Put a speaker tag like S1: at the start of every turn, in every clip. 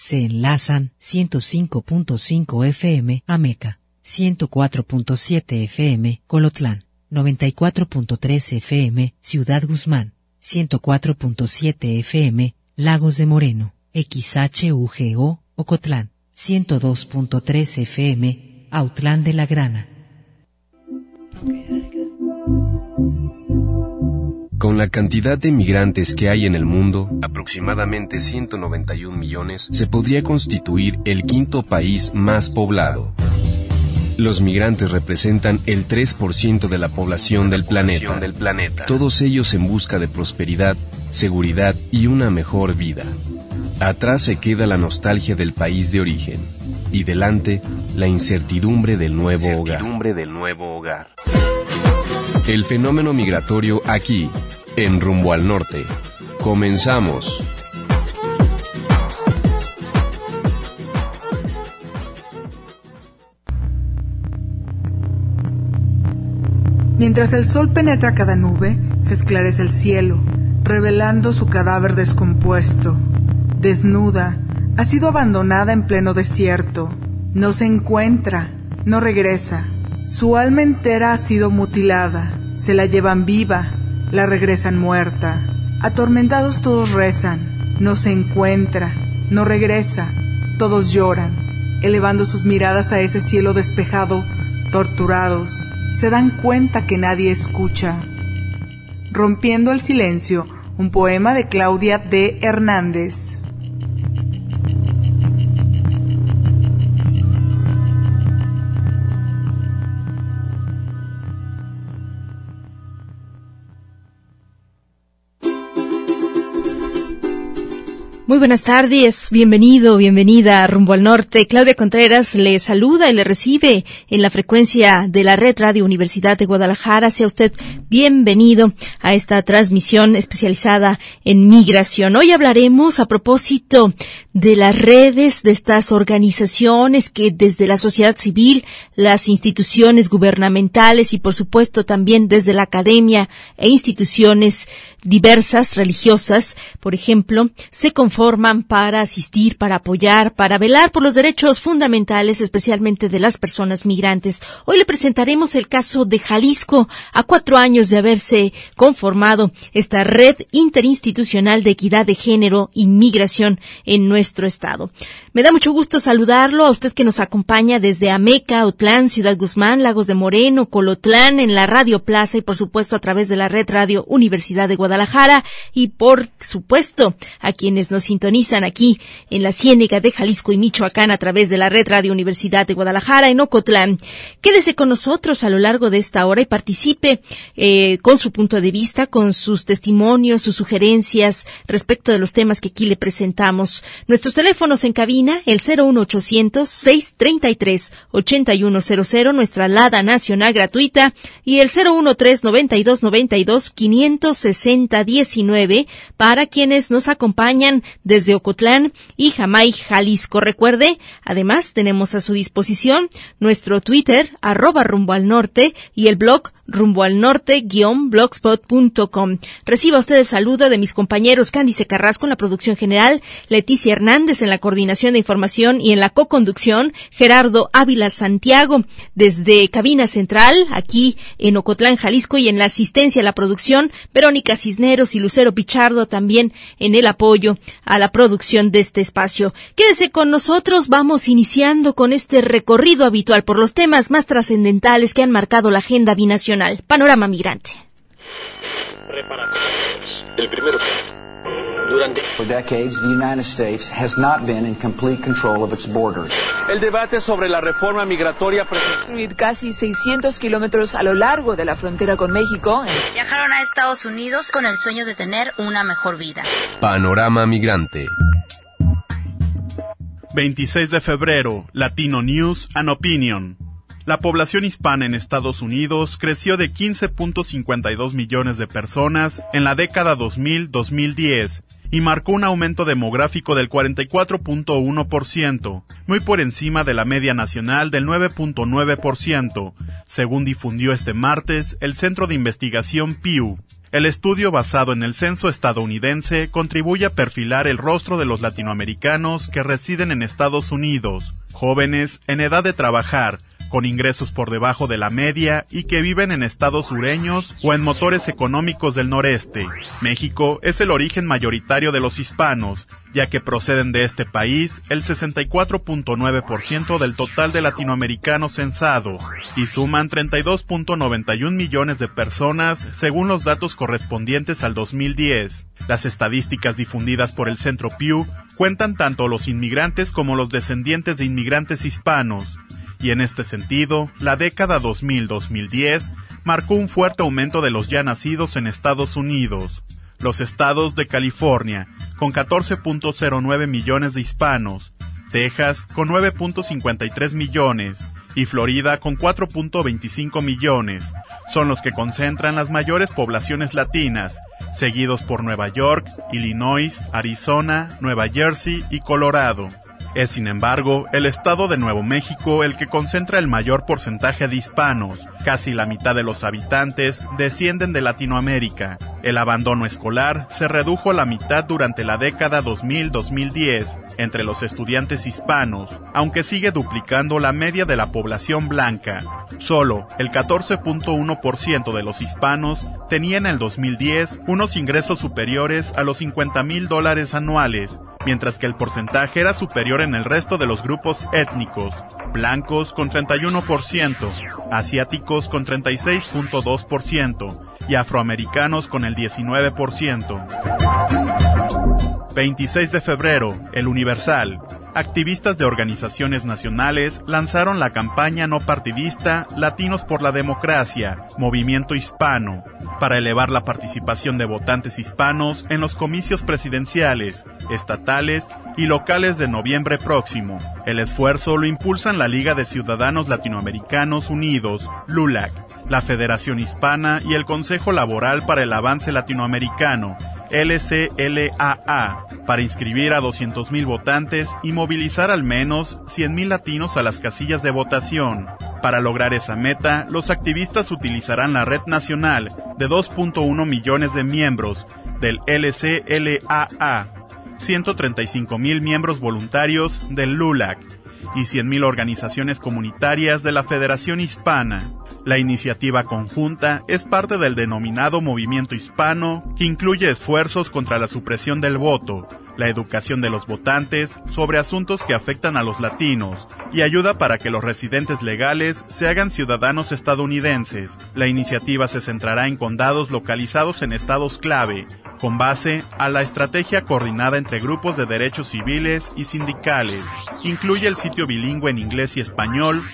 S1: Se enlazan 105.5 FM Ameca, 104.7 FM Colotlán, 94.3 FM Ciudad Guzmán, 104.7 FM Lagos de Moreno, XHUGO Ocotlán, 102.3 FM Autlán de la Grana.
S2: Con la cantidad de migrantes que hay en el mundo, aproximadamente 191 millones, se podría constituir el quinto país más poblado. Los migrantes representan el 3% de la población del planeta. Todos ellos en busca de prosperidad, seguridad y una mejor vida. Atrás se queda la nostalgia del país de origen y delante la incertidumbre del nuevo hogar. El fenómeno migratorio aquí, en Rumbo al Norte. Comenzamos.
S3: Mientras el sol penetra cada nube, se esclarece el cielo, revelando su cadáver descompuesto. Desnuda, ha sido abandonada en pleno desierto. No se encuentra, no regresa. Su alma entera ha sido mutilada. Se la llevan viva, la regresan muerta. Atormentados todos rezan. No se encuentra, no regresa. Todos lloran, elevando sus miradas a ese cielo despejado, torturados. Se dan cuenta que nadie escucha. Rompiendo el silencio, un poema de Claudia D. Hernández.
S4: Muy buenas tardes, bienvenido, bienvenida a Rumbo al Norte. Claudia Contreras le saluda y le recibe en la frecuencia de la Red Radio Universidad de Guadalajara. Sea usted bienvenido a esta transmisión especializada en migración. Hoy hablaremos a propósito de las redes de estas organizaciones que desde la sociedad civil, las instituciones gubernamentales y por supuesto también desde la academia e instituciones diversas, religiosas, por ejemplo, se conforman para asistir, para apoyar, para velar por los derechos fundamentales, especialmente de las personas migrantes. Hoy le presentaremos el caso de Jalisco, a 4 años de haberse conformado esta red interinstitucional de equidad de género y migración en nuestro estado. Me da mucho gusto saludarlo a usted que nos acompaña desde Ameca, Autlán, Ciudad Guzmán, Lagos de Moreno, Colotlán, en la Radio Plaza y por supuesto a través de la Red Radio Universidad de Guadalajara y por supuesto a quienes nos sintonizan aquí en la Ciénega de Jalisco y Michoacán a través de la Red Radio Universidad de Guadalajara en Ocotlán. Quédese con nosotros a lo largo de esta hora y participe con su punto de vista, con sus testimonios, sus sugerencias respecto de los temas que aquí le presentamos. Nuestros teléfonos en cabina, el 01800-633-8100, nuestra alada nacional gratuita, y el 013-9292-560-19 para quienes nos acompañan desde Ocotlán y Jamay, Jalisco. Recuerde, además tenemos a su disposición nuestro Twitter, @rumboalnorte, y el blog rumboalnorte-blogspot.com. Reciba usted el saludo de mis compañeros Cándice Carrasco en la producción general, Leticia Hernández en la coordinación de información y en la coconducción, Gerardo Ávila Santiago desde cabina central aquí en Ocotlán, Jalisco, y en la asistencia a la producción, Verónica Cisneros y Lucero Pichardo también en el apoyo a la producción de este espacio. Quédese con nosotros, vamos iniciando con este recorrido habitual por los temas más trascendentales que han marcado la agenda binacional. Panorama Migrante.
S5: El primero.
S6: For decades, the United States has not been in complete control of its borders.
S5: El debate sobre la reforma migratoria
S7: construir casi 600 kilómetros a lo largo de la frontera con México.
S8: Viajaron a Estados Unidos con el sueño de tener una mejor vida.
S2: Panorama Migrante.
S9: 26 de febrero, Latino News and Opinion. La población hispana en Estados Unidos creció de 15.52 millones de personas en la década 2000-2010 y marcó un aumento demográfico del 44.1%, muy por encima de la media nacional del 9.9%, según difundió este martes el Centro de Investigación Pew. El estudio basado en el censo estadounidense contribuye a perfilar el rostro de los latinoamericanos que residen en Estados Unidos, jóvenes en edad de trabajar, con ingresos por debajo de la media y que viven en estados sureños o en motores económicos del noreste. México es el origen mayoritario de los hispanos, ya que proceden de este país el 64.9% del total de latinoamericanos censados y suman 32.91 millones de personas según los datos correspondientes al 2010. Las estadísticas difundidas por el Centro Pew cuentan tanto los inmigrantes como los descendientes de inmigrantes hispanos. Y en este sentido, la década 2000-2010 marcó un fuerte aumento de los ya nacidos en Estados Unidos. Los estados de California, con 14.09 millones de hispanos, Texas, con 9.53 millones, y Florida, con 4.25 millones, son los que concentran las mayores poblaciones latinas, seguidos por Nueva York, Illinois, Arizona, Nueva Jersey y Colorado. Es, sin embargo, el estado de Nuevo México el que concentra el mayor porcentaje de hispanos. Casi la mitad de los habitantes descienden de Latinoamérica. El abandono escolar se redujo a la mitad durante la década 2000-2010 entre los estudiantes hispanos, aunque sigue duplicando la media de la población blanca. Solo el 14.1% de los hispanos tenía en el 2010 unos ingresos superiores a los $50,000 anuales, mientras que el porcentaje era superior en el resto de los grupos étnicos, blancos con 31%, asiáticos con 36.2% y afroamericanos con el 19%. 26 de febrero, El Universal. Activistas de organizaciones nacionales lanzaron la campaña no partidista Latinos por la Democracia, Movimiento Hispano, para elevar la participación de votantes hispanos en los comicios presidenciales, estatales y locales de noviembre próximo. El esfuerzo lo impulsan la Liga de Ciudadanos Latinoamericanos Unidos, LULAC, la Federación Hispana y el Consejo Laboral para el Avance Latinoamericano, LCLAA, para inscribir a 200,000 votantes y movilizar al menos 100,000 latinos a las casillas de votación. Para lograr esa meta, los activistas utilizarán la red nacional de 2.1 millones de miembros del LCLAA, 135,000 miembros voluntarios del LULAC y 100,000 organizaciones comunitarias de la Federación Hispana. La iniciativa conjunta es parte del denominado Movimiento Hispano, que incluye esfuerzos contra la supresión del voto, la educación de los votantes sobre asuntos que afectan a los latinos y ayuda para que los residentes legales se hagan ciudadanos estadounidenses. La iniciativa se centrará en condados localizados en estados clave, con base a la estrategia coordinada entre grupos de derechos civiles y sindicales. Incluye el sitio bilingüe en inglés y español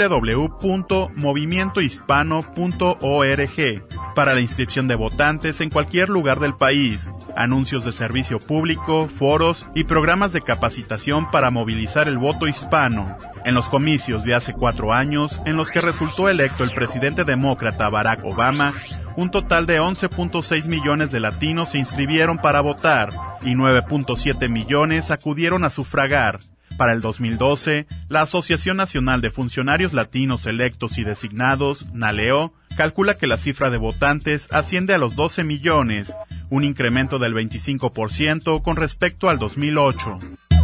S9: www.movimientohispano.org para la inscripción de votantes en cualquier lugar del país, anuncios de servicio público, foros y programas de capacitación para movilizar el voto hispano. En los comicios de hace 4 años, en los que resultó electo el presidente demócrata Barack Obama, un total de 11.6 millones de latinos se inscribieron para votar y 9.7 millones acudieron a sufragar. Para el 2012, la Asociación Nacional de Funcionarios Latinos Electos y Designados, NALEO, calcula que la cifra de votantes asciende a los 12 millones, un incremento del 25% con respecto al 2008.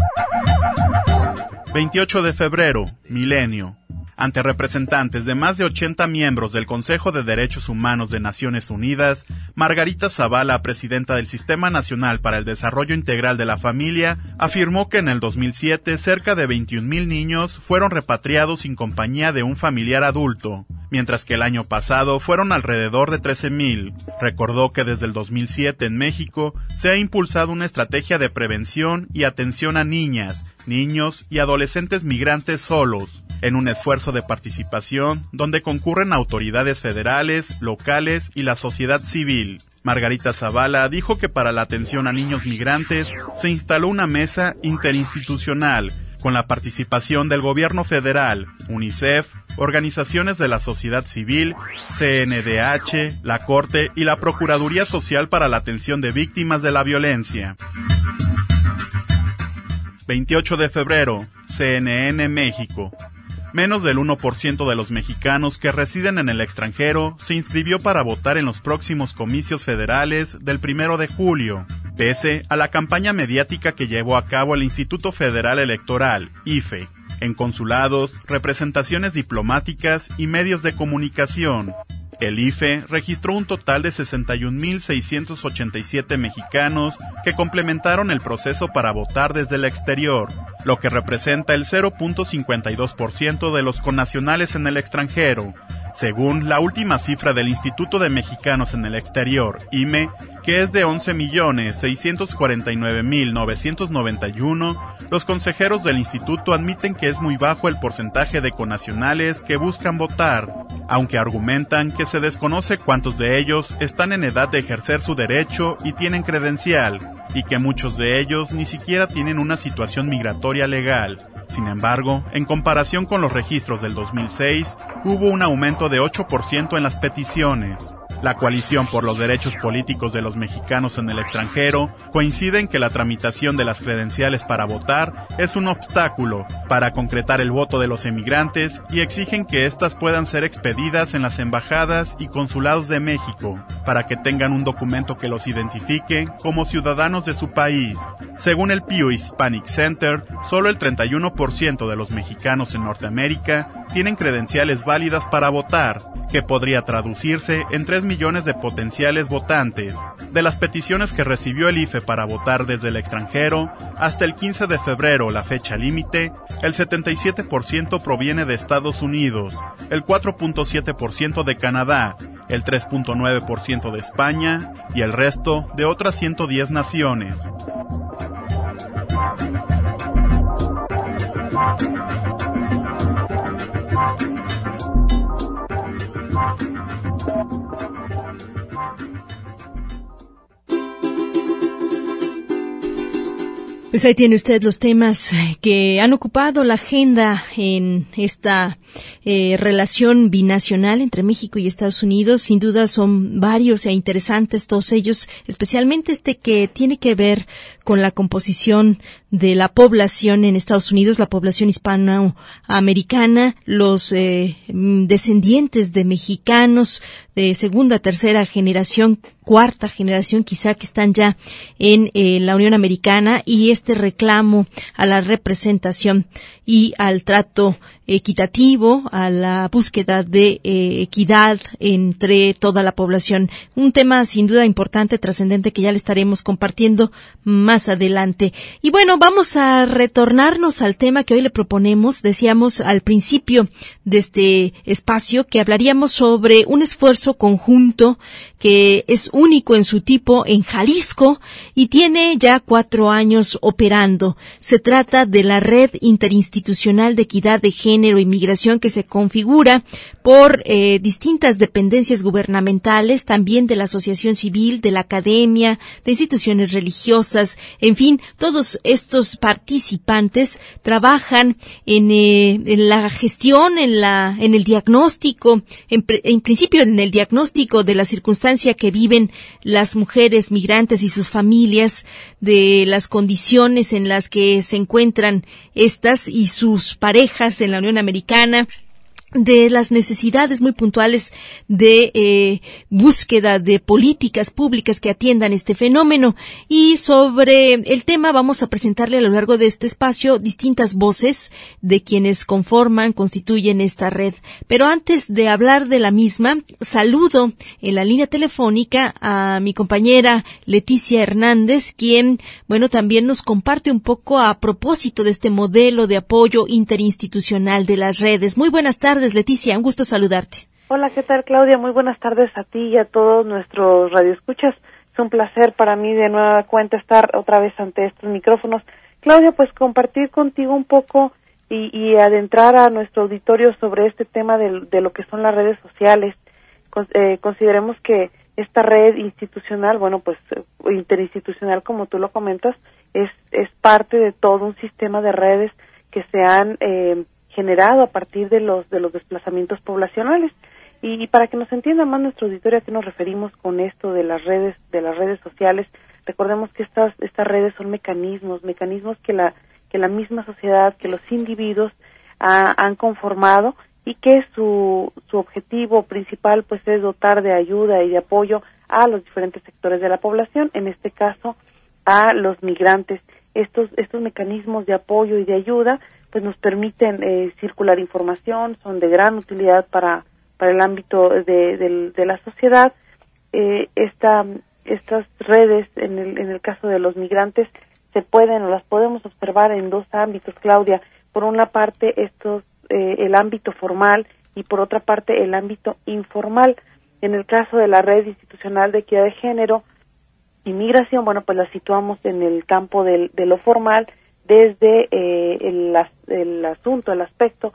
S9: 28 de febrero, Milenio. Ante representantes de más de 80 miembros del Consejo de Derechos Humanos de Naciones Unidas, Margarita Zavala, presidenta del Sistema Nacional para el Desarrollo Integral de la Familia, afirmó que en el 2007 cerca de 21,000 niños fueron repatriados sin compañía de un familiar adulto, mientras que el año pasado fueron alrededor de 13,000. Recordó que desde el 2007 en México se ha impulsado una estrategia de prevención y atención a niñas, niños y adolescentes migrantes solos, en un esfuerzo de participación donde concurren autoridades federales, locales y la sociedad civil. Margarita Zavala dijo que para la atención a niños migrantes se instaló una mesa interinstitucional con la participación del gobierno federal, UNICEF, organizaciones de la sociedad civil, CNDH, la Corte y la Procuraduría Social para la Atención de Víctimas de la Violencia. 28 de febrero, CNN México. Menos del 1% de los mexicanos que residen en el extranjero se inscribió para votar en los próximos comicios federales del 1 de julio, pese a la campaña mediática que llevó a cabo el Instituto Federal Electoral, IFE, en consulados, representaciones diplomáticas y medios de comunicación. El IFE registró un total de 61.687 mexicanos que complementaron el proceso para votar desde el exterior, lo que representa el 0.52% de los connacionales en el extranjero, según la última cifra del Instituto de Mexicanos en el Exterior, IME, que es de 11.649.991, los consejeros del instituto admiten que es muy bajo el porcentaje de connacionales que buscan votar, aunque argumentan que se desconoce cuántos de ellos están en edad de ejercer su derecho y tienen credencial, y que muchos de ellos ni siquiera tienen una situación migratoria legal. Sin embargo, en comparación con los registros del 2006, hubo un aumento de 8% en las peticiones. La Coalición por los Derechos Políticos de los Mexicanos en el Extranjero coincide en que la tramitación de las credenciales para votar es un obstáculo para concretar el voto de los emigrantes y exigen que éstas puedan ser expedidas en las embajadas y consulados de México para que tengan un documento que los identifique como ciudadanos de su país. Según el Pew Hispanic Center, solo el 31% de los mexicanos en Norteamérica tienen credenciales válidas para votar, que podría traducirse en 3 millones de potenciales votantes. De las peticiones que recibió el IFE para votar desde el extranjero, hasta el 15 de febrero, la fecha límite, el 77% proviene de Estados Unidos, el 4.7% de Canadá, el 3.9% de España y el resto de otras 110 naciones.
S4: Pues ahí tiene usted los temas que han ocupado la agenda en esta relación binacional entre México y Estados Unidos. Sin duda son varios e interesantes todos ellos, especialmente este que tiene que ver con la composición de la población en Estados Unidos, la población hispanoamericana, los descendientes de mexicanos de segunda, tercera generación, cuarta generación quizá, que están ya en la Unión Americana, y este reclamo a la representación y al trato equitativo, a la búsqueda de equidad entre toda la población. Un tema sin duda importante, trascendente, que ya le estaremos compartiendo más adelante. Y bueno, vamos a retornarnos al tema que hoy le proponemos. Decíamos al principio de este espacio que hablaríamos sobre un esfuerzo conjunto que es único en su tipo en Jalisco y tiene ya 4 años operando. Se trata de la Red Interinstitucional de Equidad de Género y Migración, que se configura por distintas dependencias gubernamentales, también de la asociación civil, de la academia, de instituciones religiosas, en fin, todos estos participantes trabajan en la gestión, en el diagnóstico, en principio en el diagnóstico de la circunstancia que viven las mujeres migrantes y sus familias, de las condiciones en las que se encuentran estas y sus parejas en la Unión Americana, de las necesidades muy puntuales de búsqueda de políticas públicas que atiendan este fenómeno. Y sobre el tema vamos a presentarle a lo largo de este espacio distintas voces de quienes constituyen esta red. Pero antes de hablar de la misma, saludo en la línea telefónica a mi compañera Leticia Hernández, quien, bueno, también nos comparte un poco a propósito de este modelo de apoyo interinstitucional de las redes. Muy buenas tardes, Leticia, un gusto saludarte.
S10: Hola, ¿qué tal, Claudia? Muy buenas tardes a ti y a todos nuestros radioescuchas. Es un placer para mí de nueva cuenta estar otra vez ante estos micrófonos. Claudia, pues compartir contigo un poco y adentrar a nuestro auditorio sobre este tema de lo que son las redes sociales. Consideremos que esta red institucional, bueno, pues interinstitucional, como tú lo comentas, es parte de todo un sistema de redes que se han generado a partir de los desplazamientos poblacionales. Y para que nos entienda más nuestro auditorio a qué nos referimos con esto de las redes sociales, recordemos que estas redes son mecanismos que la misma sociedad, que los individuos han conformado y que su objetivo principal pues es dotar de ayuda y de apoyo a los diferentes sectores de la población, en este caso a los migrantes. Estos mecanismos de apoyo y de ayuda pues nos permiten circular información, son de gran utilidad para el ámbito de la sociedad. Estas redes en el caso de los migrantes las podemos observar en dos ámbitos, Claudia. Por una parte el ámbito formal y por otra parte el ámbito informal. En el caso de la red institucional de equidad de género y migración, bueno, pues la situamos en el campo de lo formal desde el aspecto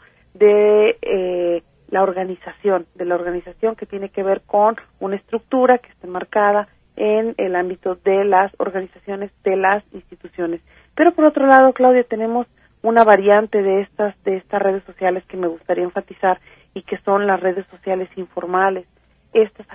S10: de la organización que tiene que ver con una estructura que está marcada en el ámbito de las organizaciones, de las instituciones. Pero por otro lado, Claudia, tenemos una variante de estas redes sociales que me gustaría enfatizar y que son las redes sociales informales. Estas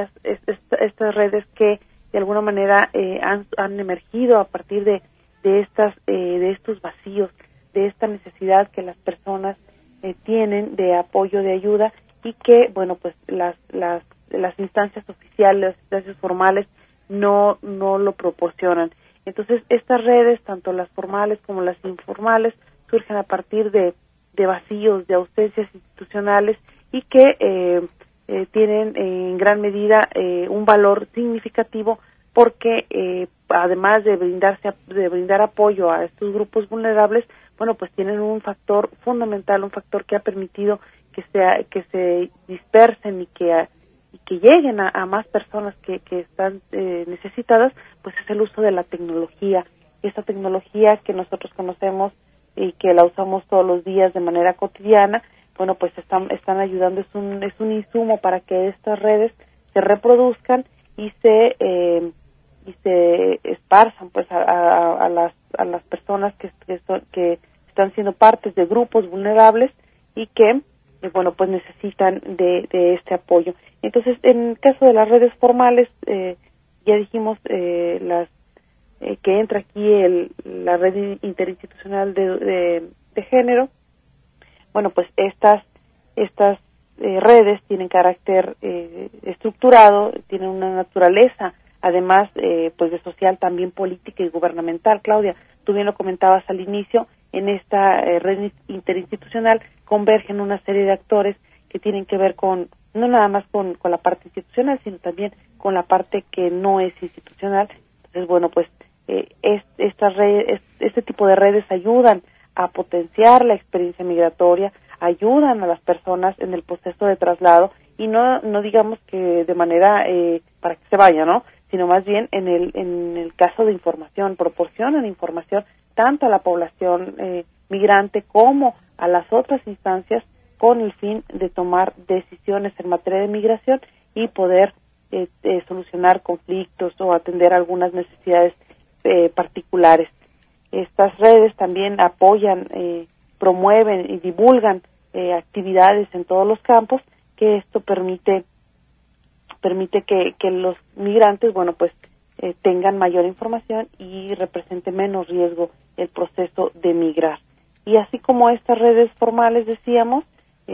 S10: redes que de alguna manera han emergido a partir de estos vacíos, de esta necesidad que las personas tienen de apoyo, de ayuda, y que, bueno, pues las instancias oficiales, las instancias formales no lo proporcionan. Entonces, estas redes, tanto las formales como las informales, surgen a partir de vacíos, de ausencias institucionales y que tienen en gran medida un valor significativo porque además de brindar apoyo a estos grupos vulnerables, bueno, pues tienen un factor fundamental, un factor que ha permitido que se dispersen y que lleguen a más personas que están necesitadas, pues es el uso de la tecnología. Esta tecnología que nosotros conocemos y que la usamos todos los días de manera cotidiana, bueno, pues están ayudando, es un insumo para que estas redes se reproduzcan y se esparzan pues a las personas que están siendo partes de grupos vulnerables y que bueno, pues necesitan de este apoyo. Entonces, en el caso de las redes formales, ya dijimos que entra aquí la red interinstitucional de género. Bueno, pues estas redes tienen carácter estructurado, tienen una naturaleza, además, pues de social, también política y gubernamental. Claudia, tú bien lo comentabas al inicio, en esta red interinstitucional convergen una serie de actores que tienen que ver no nada más con la parte institucional, sino también con la parte que no es institucional. Entonces, bueno, pues este tipo de redes ayudan a potenciar la experiencia migratoria, ayudan a las personas en el proceso de traslado y no digamos que de manera para que se vaya, ¿no? Sino más bien en el caso de información, proporcionan información tanto a la población migrante como a las otras instancias con el fin de tomar decisiones en materia de migración y poder solucionar conflictos o atender algunas necesidades particulares. Estas redes también apoyan, promueven y divulgan actividades en todos los campos, que esto permite que los migrantes, bueno, pues tengan mayor información y represente menos riesgo el proceso de migrar. Y así como estas redes formales, decíamos,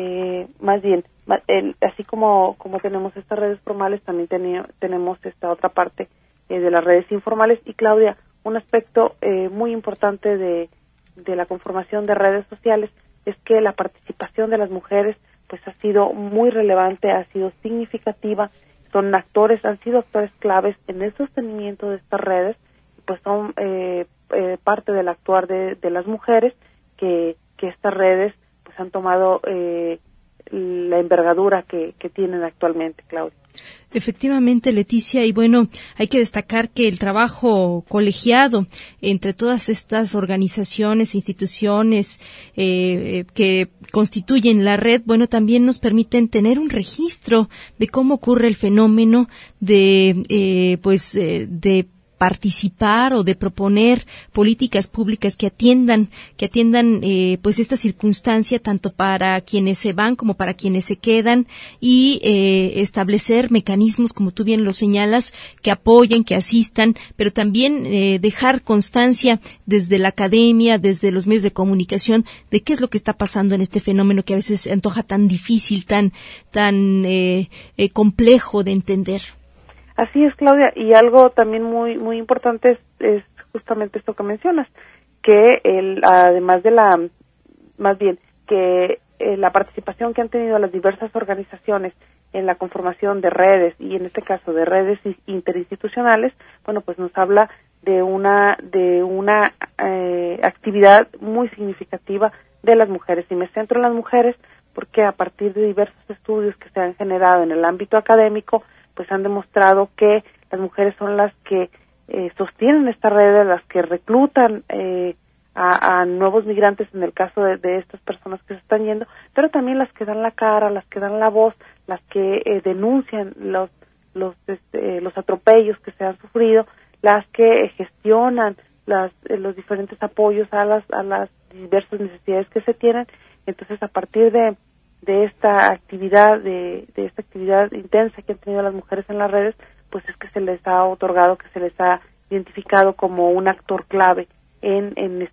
S10: así como tenemos estas redes formales, también tenemos esta otra parte de las redes informales. Y Claudia, un aspecto muy importante de la conformación de redes sociales es que la participación de las mujeres pues ha sido muy relevante, ha sido significativa, han sido actores claves en el sostenimiento de estas redes, pues son parte del actuar de las mujeres que estas redes pues han tomado la envergadura que tienen actualmente, Claudia.
S4: Efectivamente, Leticia, y bueno, hay que destacar que el trabajo colegiado entre todas estas organizaciones, instituciones que constituyen la red, bueno, también nos permiten tener un registro de cómo ocurre el fenómeno de participar o de proponer políticas públicas que atiendan pues esta circunstancia tanto para quienes se van como para quienes se quedan y establecer mecanismos, como tú bien lo señalas, que apoyen, que asistan, pero también dejar constancia desde la academia, desde los medios de comunicación, de qué es lo que está pasando en este fenómeno que a veces se antoja tan difícil, tan complejo de entender.
S10: Así es, Claudia, y algo también muy muy importante es justamente esto que mencionas, que además de la participación que han tenido las diversas organizaciones en la conformación de redes, y en este caso de redes interinstitucionales, bueno, pues nos habla de una actividad muy significativa de las mujeres. Y me centro en las mujeres porque a partir de diversos estudios que se han generado en el ámbito académico, pues han demostrado que las mujeres son las que sostienen esta red, las que reclutan a nuevos migrantes en el caso de estas personas que se están yendo, pero también las que dan la cara, las que dan la voz, las que denuncian los atropellos que se han sufrido, las que gestionan los diferentes apoyos a las diversas necesidades que se tienen. Entonces, a partir de esta actividad, de esta actividad intensa que han tenido las mujeres en las redes, pues es que se les ha otorgado, que se les ha identificado como un actor clave en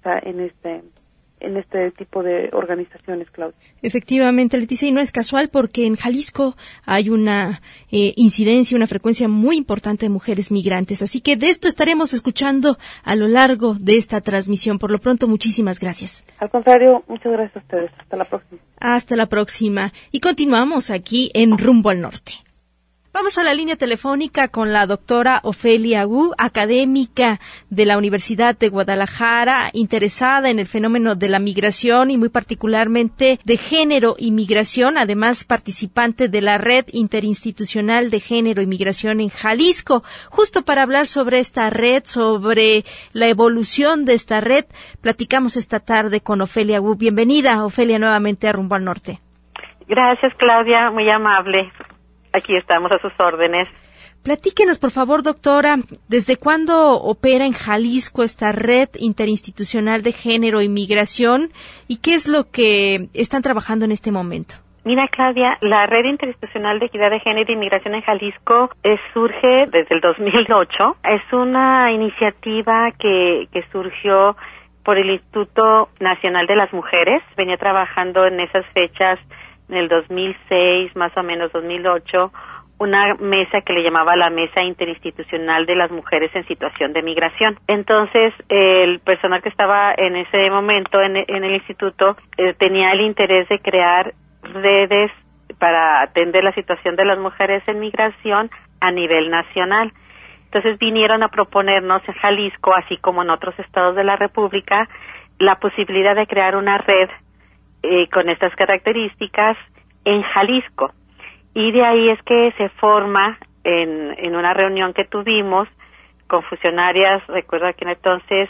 S10: este tipo de organizaciones, Claudia.
S4: Efectivamente, Leticia, y no es casual porque en Jalisco hay una incidencia, una frecuencia muy importante de mujeres migrantes. Así que de esto estaremos escuchando a lo largo de esta transmisión. Por lo pronto, muchísimas gracias.
S10: Al contrario, muchas gracias a ustedes. Hasta la próxima.
S4: Hasta la próxima. Y continuamos aquí en Rumbo al Norte. Vamos a la línea telefónica con la doctora Ofelia Wu, académica de la Universidad de Guadalajara, interesada en el fenómeno de la migración y muy particularmente de género y migración, además participante de la Red Interinstitucional de Género y Migración en Jalisco. Justo para hablar sobre esta red, sobre la evolución de esta red, platicamos esta tarde con Ofelia Wu. Bienvenida, Ofelia, nuevamente a Rumbo al Norte.
S11: Gracias, Claudia, muy amable. Aquí estamos a sus órdenes.
S4: Platíquenos, por favor, doctora, ¿desde cuándo opera en Jalisco esta Red Interinstitucional de Género y Migración y qué es lo que están trabajando en este momento?
S11: Mira, Claudia, la Red Interinstitucional de Equidad de Género y Migración en Jalisco surge desde el 2008. Es una iniciativa que surgió por el Instituto Nacional de las Mujeres. Venía trabajando en esas fechas, en el 2006, más o menos 2008, una mesa que le llamaba la Mesa Interinstitucional de las Mujeres en Situación de Migración. Entonces, el personal que estaba en ese momento en el instituto tenía el interés de crear redes para atender la situación de las mujeres en migración a nivel nacional. Entonces, vinieron a proponernos en Jalisco, así como en otros estados de la República, la posibilidad de crear una red con estas características en Jalisco. Y de ahí es que se forma en una reunión que tuvimos con funcionarias, recuerdo que entonces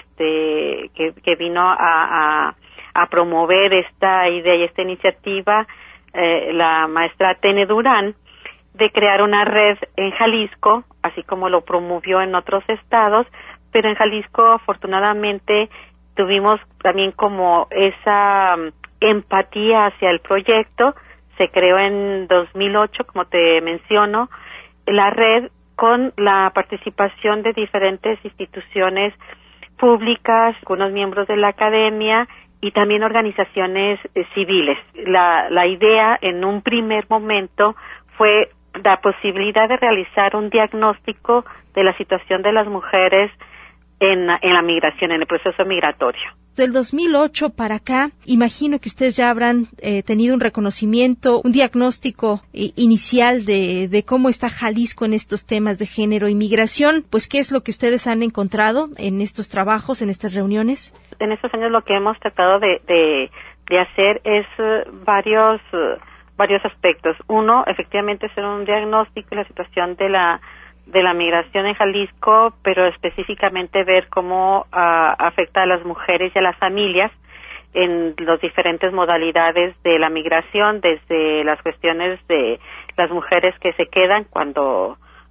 S11: que vino a promover esta idea y esta iniciativa la maestra Tene Durán, de crear una red en Jalisco, así como lo promovió en otros estados, pero en Jalisco afortunadamente tuvimos también como esa empatía hacia el proyecto. Se creó en 2008, como te menciono, la red con la participación de diferentes instituciones públicas, algunos miembros de la academia y también organizaciones civiles. La idea en un primer momento fue la posibilidad de realizar un diagnóstico de la situación de las mujeres en la migración, en el proceso migratorio.
S4: Del 2008 para acá, imagino que ustedes ya habrán tenido un reconocimiento, un diagnóstico inicial de cómo está Jalisco en estos temas de género y migración. Pues, ¿qué es lo que ustedes han encontrado en estos trabajos, en estas reuniones?
S11: En estos años lo que hemos tratado de hacer es varios aspectos. Uno, efectivamente, hacer un diagnóstico de la situación de la migración en Jalisco, pero específicamente ver cómo afecta a las mujeres y a las familias en las diferentes modalidades de la migración, desde las cuestiones de las mujeres que se quedan cuando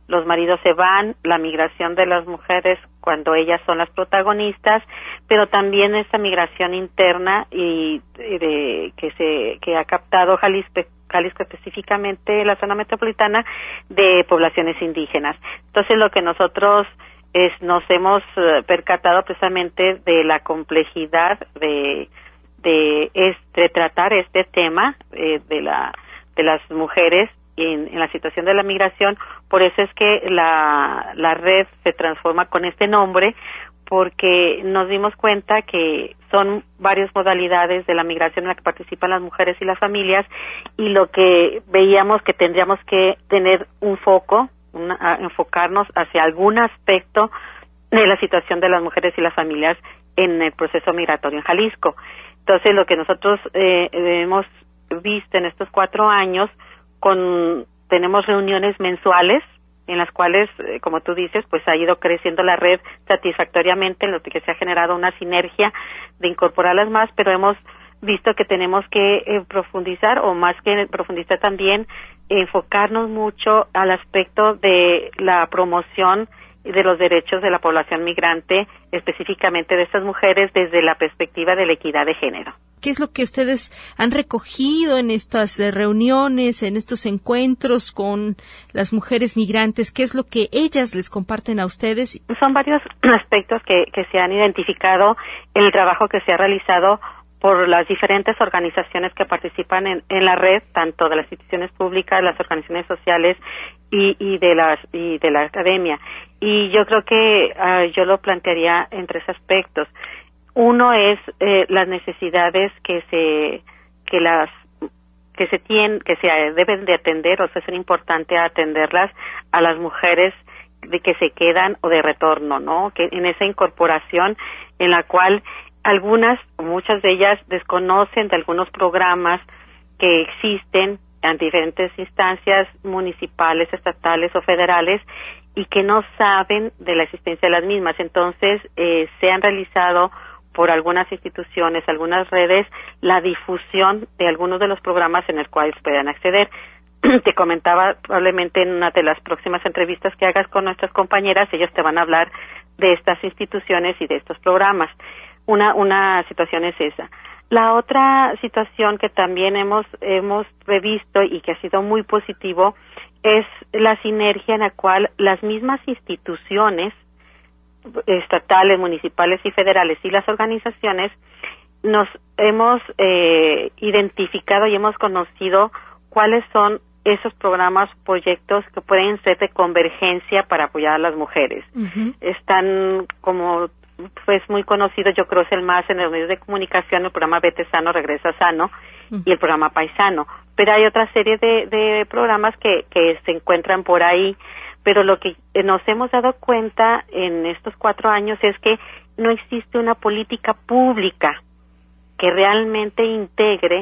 S11: los maridos se van, la migración de las mujeres cuando ellas son las protagonistas, pero también esta migración interna y que ha captado Jalisco específicamente la zona metropolitana de poblaciones indígenas. Entonces lo que nosotros nos hemos percatado precisamente de la complejidad de tratar este tema de las mujeres en la situación de la migración. Por eso es que la red se transforma con este nombre, porque nos dimos cuenta que son varias modalidades de la migración en la que participan las mujeres y las familias, y lo que veíamos que tendríamos que tener un foco, enfocarnos hacia algún aspecto de la situación de las mujeres y las familias en el proceso migratorio en Jalisco. Entonces, lo que nosotros hemos visto en estos 4 años, tenemos reuniones mensuales en las cuales, como tú dices, pues ha ido creciendo la red satisfactoriamente, en lo que se ha generado una sinergia de incorporarlas más, pero hemos visto que tenemos que profundizar, o más que profundizar también, enfocarnos mucho al aspecto de la promoción de los derechos de la población migrante, específicamente de estas mujeres, desde la perspectiva de la equidad de género.
S4: ¿Qué es lo que ustedes han recogido en estas reuniones, en estos encuentros con las mujeres migrantes? ¿Qué es lo que ellas les comparten a ustedes?
S11: Son varios aspectos que se han identificado en el trabajo que se ha realizado por las diferentes organizaciones que participan en la red, tanto de las instituciones públicas, las organizaciones sociales y de la academia. Y yo creo que yo lo plantearía en 3 aspectos. Uno es las necesidades que se deben de atender, o sea, es importante atenderlas a las mujeres de que se quedan o de retorno, ¿no? Que en esa incorporación en la cual muchas de ellas desconocen de algunos programas que existen en diferentes instancias municipales, estatales o federales, y que no saben de la existencia de las mismas. Entonces, se han realizado por algunas instituciones, algunas redes, la difusión de algunos de los programas en el cual puedan acceder. Te comentaba, probablemente en una de las próximas entrevistas que hagas con nuestras compañeras, ellos te van a hablar de estas instituciones y de estos programas. Una situación es esa. La otra situación que también hemos revisto y que ha sido muy positivo es la sinergia en la cual las mismas instituciones estatales, municipales y federales y las organizaciones nos hemos identificado y hemos conocido cuáles son esos programas, proyectos que pueden ser de convergencia para apoyar a las mujeres. Uh-huh. Están como pues muy conocido, yo creo es el más en los medios de comunicación, el programa Vete Sano, Regresa Sano, y el programa Paisano. Pero hay otra serie de programas que se encuentran por ahí, pero lo que nos hemos dado cuenta en estos 4 años es que no existe una política pública que realmente integre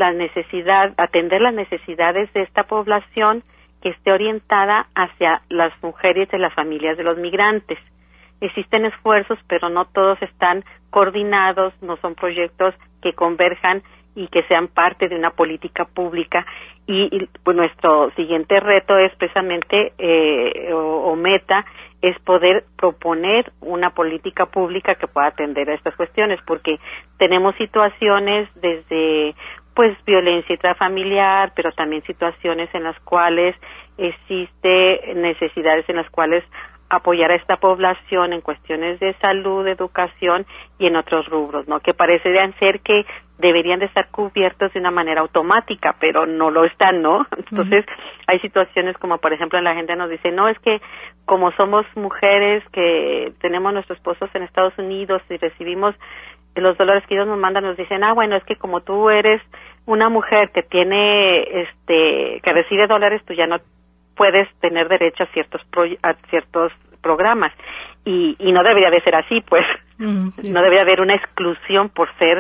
S11: atender las necesidades de esta población, que esté orientada hacia las mujeres de las familias de los migrantes. Existen esfuerzos, pero no todos están coordinados, no son proyectos que converjan y que sean parte de una política pública. Y pues nuestro siguiente reto es precisamente, o meta, es poder proponer una política pública que pueda atender a estas cuestiones, porque tenemos situaciones desde pues violencia intrafamiliar, pero también situaciones en las cuales existe necesidades en las cuales apoyar a esta población en cuestiones de salud, educación y en otros rubros, ¿no? Que parecerían ser que deberían de estar cubiertos de una manera automática, pero no lo están, ¿no? Entonces, hay situaciones como, por ejemplo, la gente nos dice, no, es que como somos mujeres que tenemos nuestros esposos en Estados Unidos y recibimos los dólares que ellos nos mandan, nos dicen, bueno, es que como tú eres una mujer que tiene, que recibe dólares, tú ya no puedes tener derecho a ciertos programas, y no debería de ser así, pues. Sí. No debería haber una exclusión por ser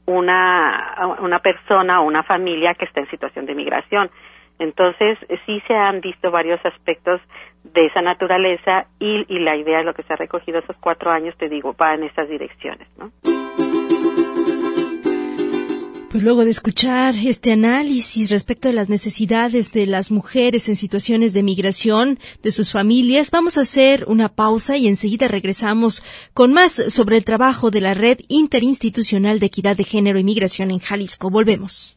S11: una persona o una familia que está en situación de migración. Entonces, sí se han visto varios aspectos de esa naturaleza, y la idea de lo que se ha recogido esos 4 años, te digo, va en esas direcciones, ¿no?
S4: Pues luego de escuchar este análisis respecto de las necesidades de las mujeres en situaciones de migración, de sus familias, vamos a hacer una pausa y enseguida regresamos con más sobre el trabajo de la Red Interinstitucional de Equidad de Género y Migración en Jalisco. Volvemos.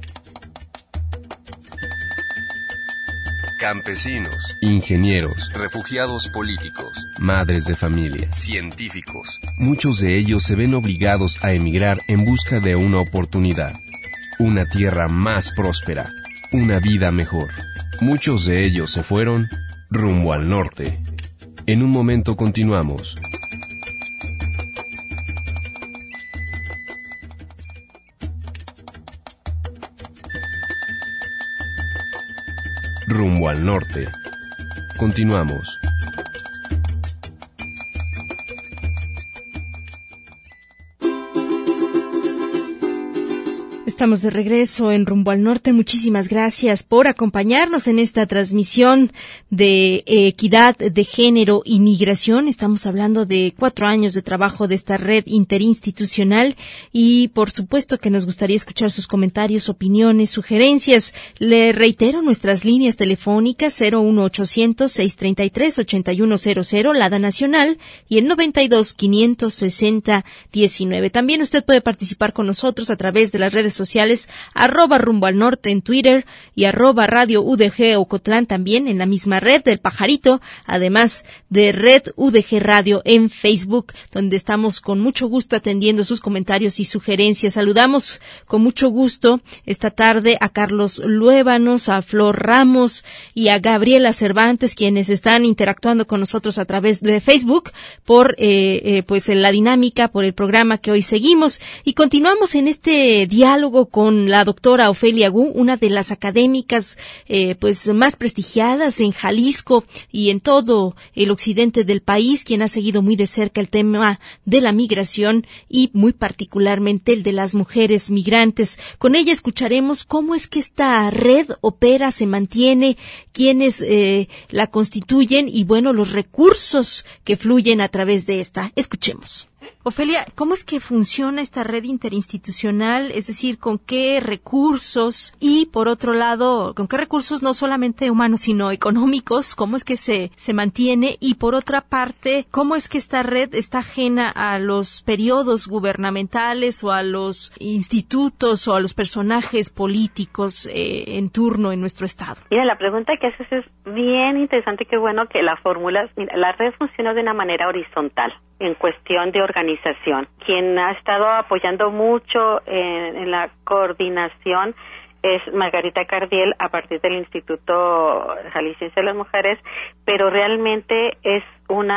S2: Campesinos, ingenieros, refugiados políticos, madres de familia, científicos. Muchos de ellos se ven obligados a emigrar en busca de una oportunidad, una tierra más próspera, una vida mejor. Muchos de ellos se fueron rumbo al norte. En un momento continuamos. Rumbo al norte. Continuamos.
S4: Estamos de regreso en Rumbo al Norte. Muchísimas gracias por acompañarnos en esta transmisión de equidad de género y migración. Estamos hablando de 4 años de trabajo de esta red interinstitucional y por supuesto que nos gustaría escuchar sus comentarios, opiniones, sugerencias. Le reitero nuestras líneas telefónicas 01800-633-8100, Lada Nacional, y el 92-560-19. También usted puede participar con nosotros a través de las redes sociales @Rumbo al Norte en Twitter y @Radio UDG Ocotlán también en la misma red del Pajarito, además de Red UDG Radio en Facebook, donde estamos con mucho gusto atendiendo sus comentarios y sugerencias. Saludamos con mucho gusto esta tarde a Carlos Luébanos, a Flor Ramos y a Gabriela Cervantes, quienes están interactuando con nosotros a través de Facebook por pues en la dinámica, por el programa que hoy seguimos, y continuamos en este diálogo con la doctora Ofelia Gu, una de las académicas pues más prestigiadas en Jalisco y en todo el occidente del país, quien ha seguido muy de cerca el tema de la migración y muy particularmente el de las mujeres migrantes. Con ella escucharemos cómo es que esta red opera, se mantiene, quiénes la constituyen y bueno, los recursos que fluyen a través de esta. Escuchemos. Ofelia, ¿cómo es que funciona esta red interinstitucional? Es decir, ¿con qué recursos? Y, por otro lado, ¿con qué recursos no solamente humanos, sino económicos? ¿Cómo es que se mantiene? Y, por otra parte, ¿cómo es que esta red está ajena a los periodos gubernamentales o a los institutos o a los personajes políticos en turno en nuestro estado?
S11: Mira, la pregunta que haces es bien interesante. Qué bueno que la formulas. Mira, la red funciona de una manera horizontal en cuestión de organización. Quien ha estado apoyando mucho en la coordinación es Margarita Cardiel a partir del Instituto Jalisciense de las Mujeres, pero realmente es un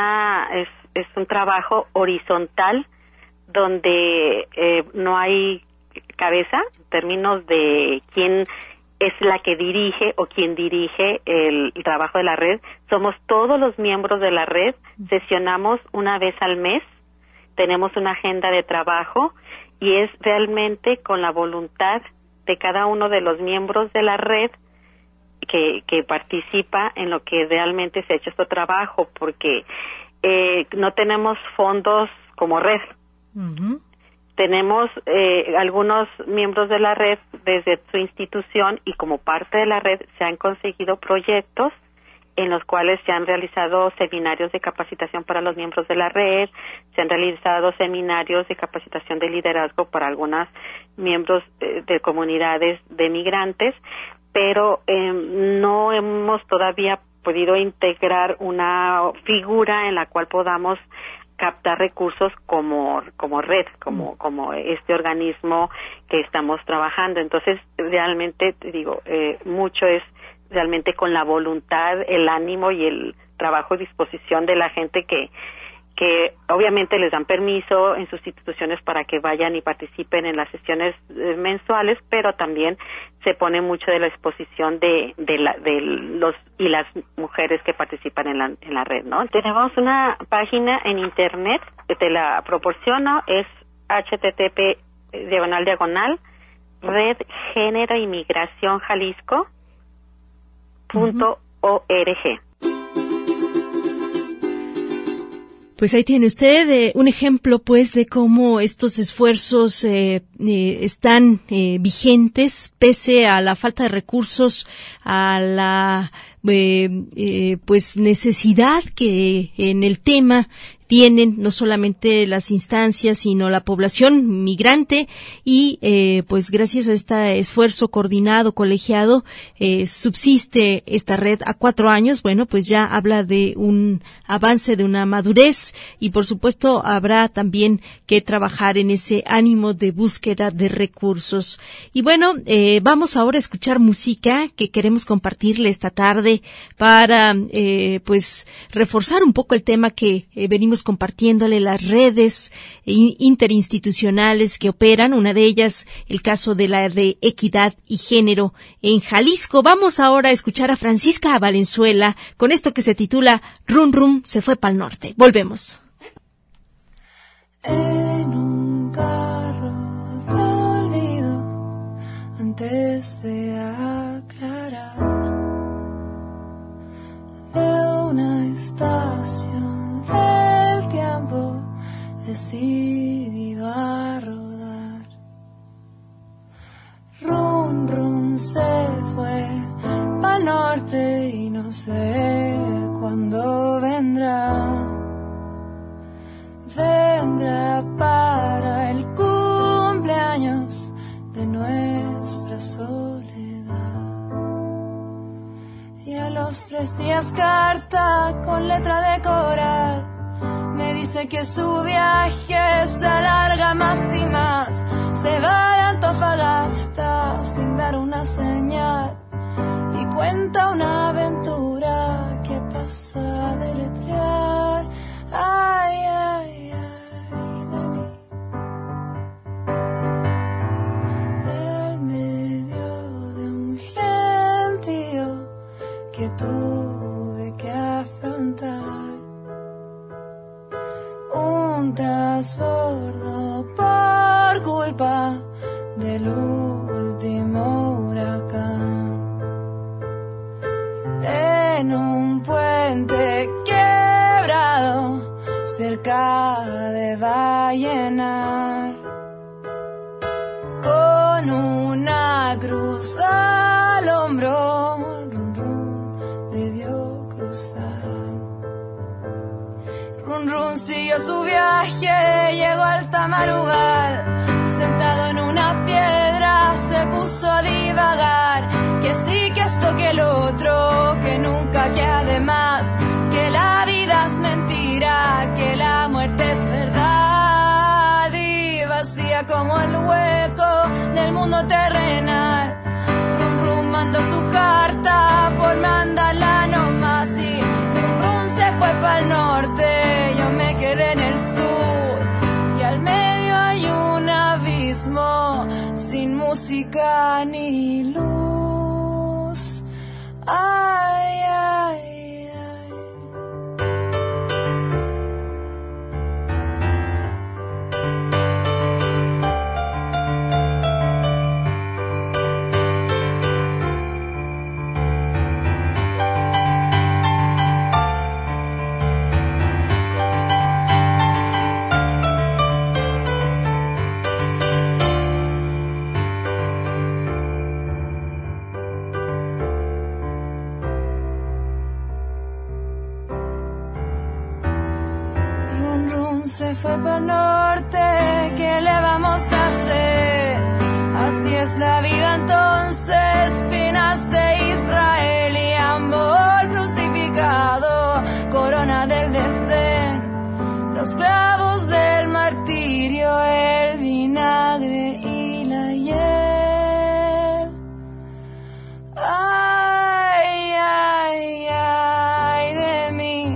S11: trabajo horizontal donde no hay cabeza en términos de quién es la que dirige o quien dirige el trabajo de la red. Somos todos los miembros de la red, sesionamos una vez al mes, tenemos una agenda de trabajo y es realmente con la voluntad de cada uno de los miembros de la red que participa en lo que realmente se ha hecho este trabajo, porque no tenemos fondos como red. Uh-huh. Tenemos algunos miembros de la red desde su institución y como parte de la red se han conseguido proyectos en los cuales se han realizado seminarios de capacitación para los miembros de la red, se han realizado seminarios de capacitación de liderazgo para algunos miembros de comunidades de migrantes, pero no hemos todavía podido integrar una figura en la cual podamos captar recursos como red, como este organismo que estamos trabajando. Entonces, realmente, te digo, mucho es realmente con la voluntad, el ánimo y el trabajo y disposición de la gente que obviamente les dan permiso en sus instituciones para que vayan y participen en las sesiones mensuales, pero también se pone mucho de la exposición de los y las mujeres que participan en la red, ¿no? Tenemos una página en internet, te la proporciono, es http:// Red Género y Migración Jalisco.org.
S4: Pues ahí tiene usted un ejemplo, pues, de cómo estos esfuerzos están vigentes pese a la falta de recursos, a la pues necesidad que en el tema tienen no solamente las instancias, sino la población migrante y pues gracias a este esfuerzo coordinado, colegiado, subsiste esta red a 4 años. Bueno, pues ya habla de un avance, de una madurez y por supuesto habrá también que trabajar en ese ánimo de búsqueda de recursos. Y bueno, vamos ahora a escuchar música que queremos compartirle esta tarde para pues reforzar un poco el tema que venimos compartiéndole, las redes interinstitucionales que operan, una de ellas el caso de la de Equidad y Género en Jalisco. Vamos ahora a escuchar a Francisca Valenzuela con esto que se titula Rum Rum se fue pa'l norte. Volvemos.
S12: En un carro de olvido, antes de aclarar, de una estación del tiempo decidido a rodar. Run, run se fue pa'l norte y no sé cuándo vendrá. Vendrá para el cumpleaños de nuestra soledad. Y a los 3 días carta con letra de coral. Me dice que su viaje se alarga más y más. Se va de Antofagasta sin dar una señal. Y cuenta una aventura que pasa a deletrear. Ay, ay, ay de mí. En medio de un gentío que tuve que afrontar, un transbordo por culpa del último huracán. En un puente quebrado cerca de Vallenar, con una cruz al hombro, run, run, debió cruzar. Run, run siguió su viaje, llegó al Tamarugal, sentado en una piedra se puso a divagar, que sí, que esto, que lo otro, que nunca, que además, que la vida es mentira, que la muerte es verdad, y vacía como el hueco del mundo terrenal. Rum Rum mandó su carta por mandarla nomás y Rum Rum se fue pa'l norte, yo me quedé en el sur y al medio hay un abismo sin música ni luz. Ay, ay. Se fue pa'l norte, ¿qué le vamos a hacer? Así es la vida entonces, espinas de Israel y amor crucificado, corona del desdén, los clavos del martirio, el vinagre y la hiel. Ay, ay, ay de mí.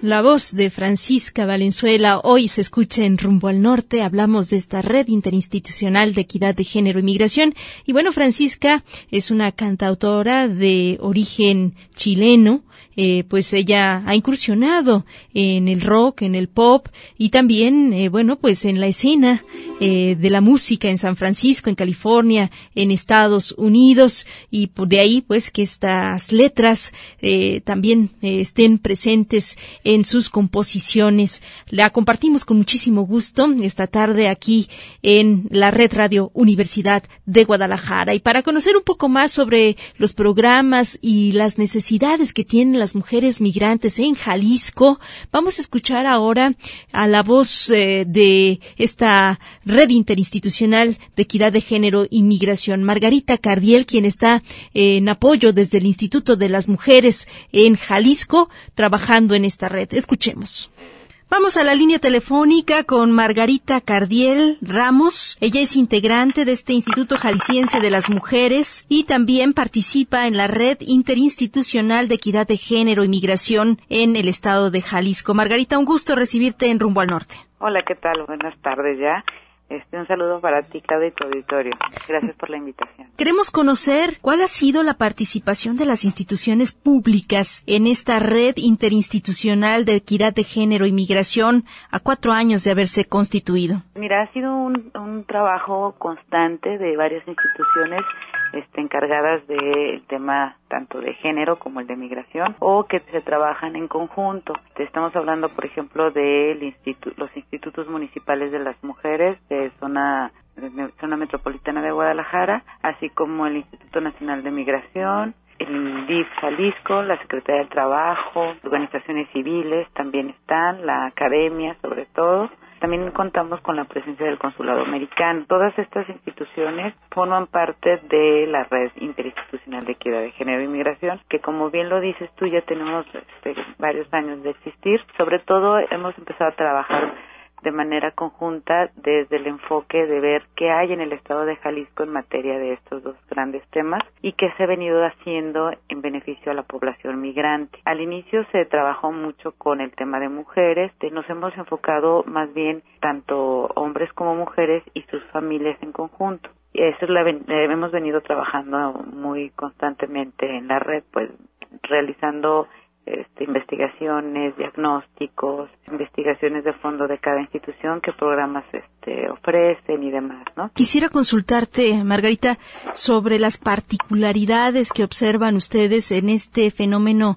S4: La voz de Francisca Valenzuela hoy se escucha en Rumbo al Norte. Hablamos de esta red interinstitucional de equidad de género y migración. Y bueno, Francisca es una cantautora de origen chileno. Pues ella ha incursionado en el rock, en el pop y también, pues en la escena de la música en San Francisco, en California, en Estados Unidos, y por de ahí pues que estas letras también estén presentes en sus composiciones. La compartimos con muchísimo gusto esta tarde aquí en la Red Radio Universidad de Guadalajara. Y para conocer un poco más sobre los programas y las necesidades que tienen las mujeres migrantes en Jalisco, vamos a escuchar ahora a la voz de esta red interinstitucional de equidad de género y migración, Margarita Cardiel, quien está en apoyo desde el Instituto de las Mujeres en Jalisco, trabajando en esta red. Escuchemos. Vamos a la línea telefónica con Margarita Cardiel Ramos. Ella es integrante de este Instituto Jalisciense de las Mujeres y también participa en la Red Interinstitucional de Equidad de Género y Migración en el estado de Jalisco. Margarita, un gusto recibirte en Rumbo al Norte.
S13: Hola, ¿qué tal? Buenas tardes ya. Un saludo para ti, Claudia, y tu auditorio. Gracias por la invitación.
S4: Queremos conocer cuál ha sido la participación de las instituciones públicas en esta red interinstitucional de equidad de género y migración a 4 años de haberse constituido.
S13: Mira, ha sido un trabajo constante de varias instituciones encargadas del tema tanto de género como el de migración, o que se trabajan en conjunto. Estamos hablando, por ejemplo, de los institutos municipales de las mujeres de zona metropolitana de Guadalajara, así como el Instituto Nacional de Migración, el DIF Jalisco, la Secretaría del Trabajo, organizaciones civiles también están, la academia sobre todo. También contamos con la presencia del Consulado Americano. Todas estas instituciones forman parte de la Red Interinstitucional de Equidad de Género y Migración, que como bien lo dices tú, ya tenemos varios años de existir. Sobre todo hemos empezado a trabajar de manera conjunta desde el enfoque de ver qué hay en el estado de Jalisco en materia de estos dos grandes temas y qué se ha venido haciendo en beneficio a la población migrante. Al inicio se trabajó mucho con el tema de mujeres, nos hemos enfocado más bien tanto hombres como mujeres y sus familias en conjunto. Y eso hemos venido trabajando muy constantemente en la red, pues realizando investigaciones, diagnósticos, investigaciones de fondo de cada institución, qué programas ofrecen y demás, ¿no?
S4: Quisiera consultarte, Margarita, sobre las particularidades que observan ustedes en este fenómeno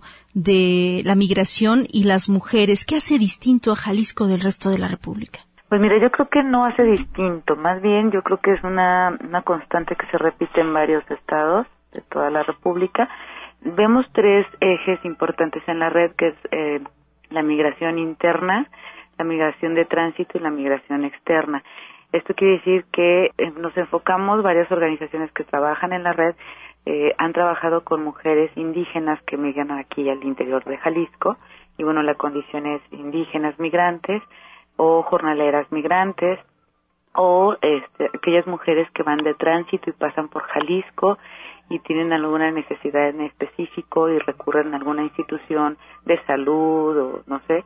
S4: de la migración y las mujeres. ¿Qué hace distinto a Jalisco del resto de la República?
S13: Pues mira, yo creo que no hace distinto, más bien yo creo que es una constante que se repite en varios estados de toda la República. Vemos 3 ejes importantes en la red, que es la migración interna, la migración de tránsito y la migración externa. Esto quiere decir que nos enfocamos, varias organizaciones que trabajan en la red han trabajado con mujeres indígenas que migran aquí al interior de Jalisco, y bueno, la condición es indígenas migrantes o jornaleras migrantes, o aquellas mujeres que van de tránsito y pasan por Jalisco y tienen alguna necesidad en específico y recurren a alguna institución de salud o no sé,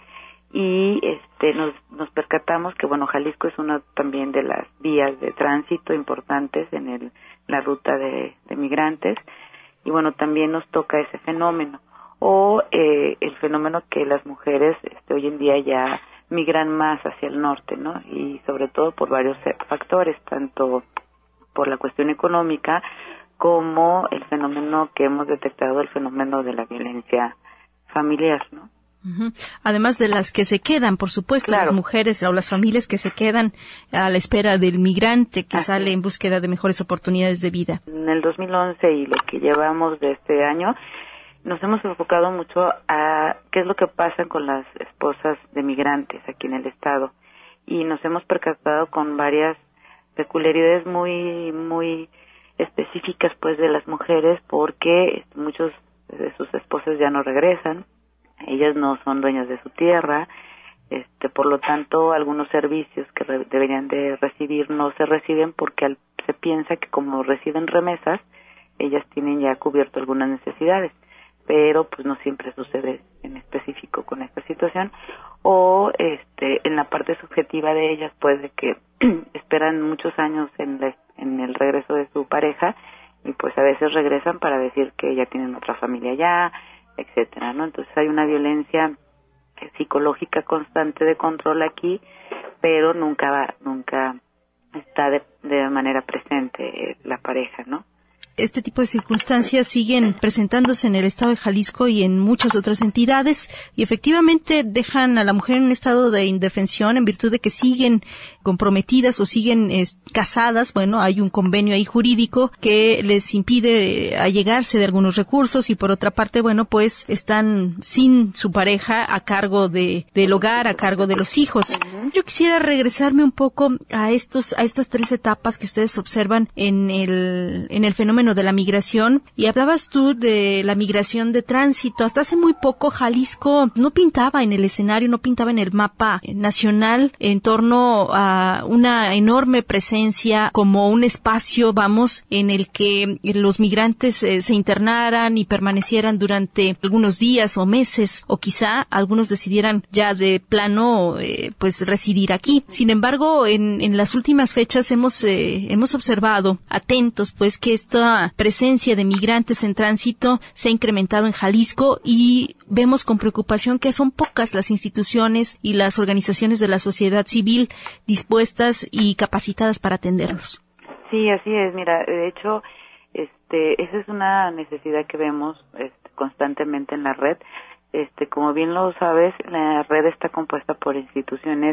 S13: y nos percatamos que bueno, Jalisco es una también de las vías de tránsito importantes en la ruta de migrantes, y bueno, también nos toca ese fenómeno, o el fenómeno que las mujeres hoy en día ya migran más hacia el norte, ¿no? Y sobre todo por varios factores, tanto por la cuestión económica como el fenómeno que hemos detectado, el fenómeno de la violencia familiar, ¿no?
S4: Uh-huh. Además de las que se quedan, por supuesto, claro, las mujeres o las familias que se quedan a la espera del migrante que sale en búsqueda de mejores oportunidades de vida.
S13: En el 2011 y lo que llevamos de este año, nos hemos enfocado mucho a qué es lo que pasa con las esposas de migrantes aquí en el estado, y nos hemos percatado con varias peculiaridades muy específicas pues de las mujeres, porque muchos de sus esposos ya no regresan, ellas no son dueñas de su tierra, por lo tanto algunos servicios que deberían de recibir no se reciben porque se piensa que como reciben remesas ellas tienen ya cubierto algunas necesidades, pero pues no siempre sucede en específico con esta situación. O en la parte subjetiva de ellas, pues de que esperan muchos años en el regreso de su pareja, y pues a veces regresan para decir que ya tienen otra familia allá, etcétera, ¿no? Entonces hay una violencia psicológica constante de control aquí, pero nunca está de manera presente la pareja, ¿no?
S4: Este tipo de circunstancias siguen presentándose en el estado de Jalisco y en muchas otras entidades, y efectivamente dejan a la mujer en un estado de indefensión en virtud de que siguen comprometidas o siguen casadas. Bueno, hay un convenio ahí jurídico que les impide allegarse de algunos recursos, y por otra parte, bueno, pues están sin su pareja a cargo del hogar, a cargo de los hijos. Yo quisiera regresarme un poco a estas 3 etapas que ustedes observan en el fenómeno de la migración, y hablabas tú de la migración de tránsito. Hasta hace muy poco Jalisco no pintaba en el escenario, no pintaba en el mapa nacional en torno a una enorme presencia como un espacio, en el que los migrantes se internaran y permanecieran durante algunos días o meses, o quizá algunos decidieran ya de plano pues residir aquí. Sin embargo, en las últimas fechas hemos observado, atentos, pues, que esta presencia de migrantes en tránsito se ha incrementado en Jalisco, y vemos con preocupación que son pocas las instituciones y las organizaciones de la sociedad civil dispuestas y capacitadas para atenderlos.
S13: Sí, así es. Mira, de hecho, esa es una necesidad que vemos constantemente en la red. Como bien lo sabes, la red está compuesta por instituciones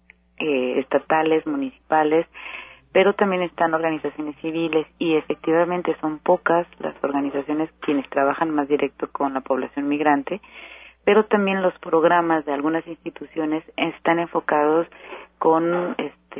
S13: estatales, municipales, pero también están organizaciones civiles, y efectivamente son pocas las organizaciones quienes trabajan más directo con la población migrante, pero también los programas de algunas instituciones están enfocados con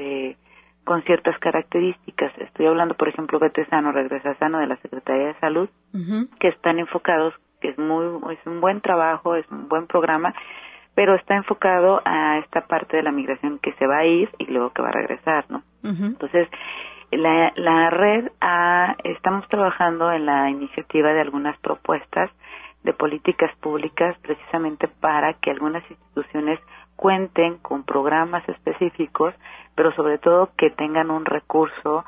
S13: ciertas características. Estoy hablando, por ejemplo, Vete Sano, Regresa Sano, de la Secretaría de Salud, que están enfocados, que es un buen trabajo, es un buen programa, pero está enfocado a esta parte de la migración que se va a ir y luego que va a regresar, ¿no? Entonces, la red estamos trabajando en la iniciativa de algunas propuestas de políticas públicas, precisamente para que algunas instituciones cuenten con programas específicos, pero sobre todo que tengan un recurso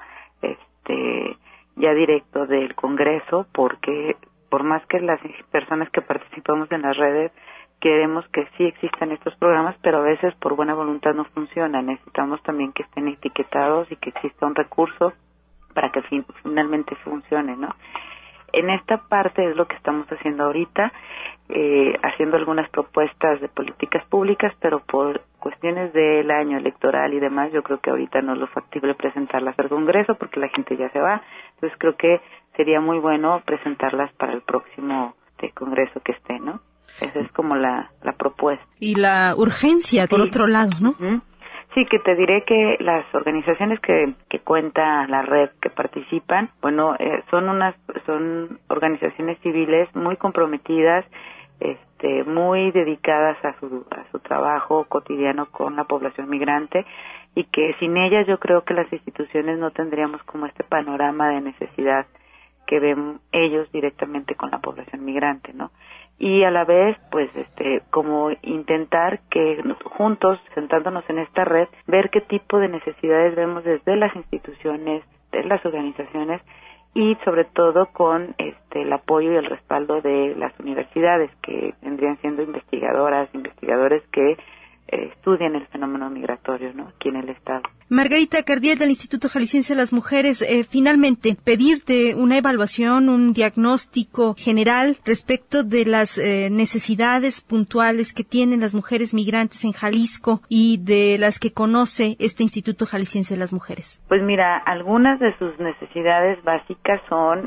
S13: ya directo del Congreso, porque por más que las personas que participamos en las redes queremos que sí existan estos programas, pero a veces por buena voluntad no funcionan. Necesitamos también que estén etiquetados y que exista un recurso para que finalmente funcione, ¿no? En esta parte es lo que estamos haciendo ahorita, haciendo algunas propuestas de políticas públicas, pero por cuestiones del año electoral y demás, yo creo que ahorita no es lo factible presentarlas al Congreso porque la gente ya se va. Entonces creo que sería muy bueno presentarlas para el próximo Congreso que esté, ¿no? Esa es como la propuesta.
S4: Y la urgencia, por otro lado, ¿no?
S13: Sí, que te diré que las organizaciones que cuenta la red, que participan, bueno, son organizaciones civiles muy comprometidas, muy dedicadas a su trabajo cotidiano con la población migrante, y que sin ellas yo creo que las instituciones no tendríamos como este panorama de necesidad que ven ellos directamente con la población migrante, ¿no? Y a la vez, pues, como intentar que juntos, sentándonos en esta red, ver qué tipo de necesidades vemos desde las instituciones, de las organizaciones, y sobre todo con el apoyo y el respaldo de las universidades, que vendrían siendo investigadores que estudian el fenómeno migratorio, ¿no?, aquí en el Estado.
S4: Margarita Cardiel, del Instituto Jalisciense de las Mujeres, finalmente, pedirte una evaluación, un diagnóstico general respecto de las necesidades puntuales que tienen las mujeres migrantes en Jalisco y de las que conoce este Instituto Jalisciense de las Mujeres.
S13: Pues mira, algunas de sus necesidades básicas son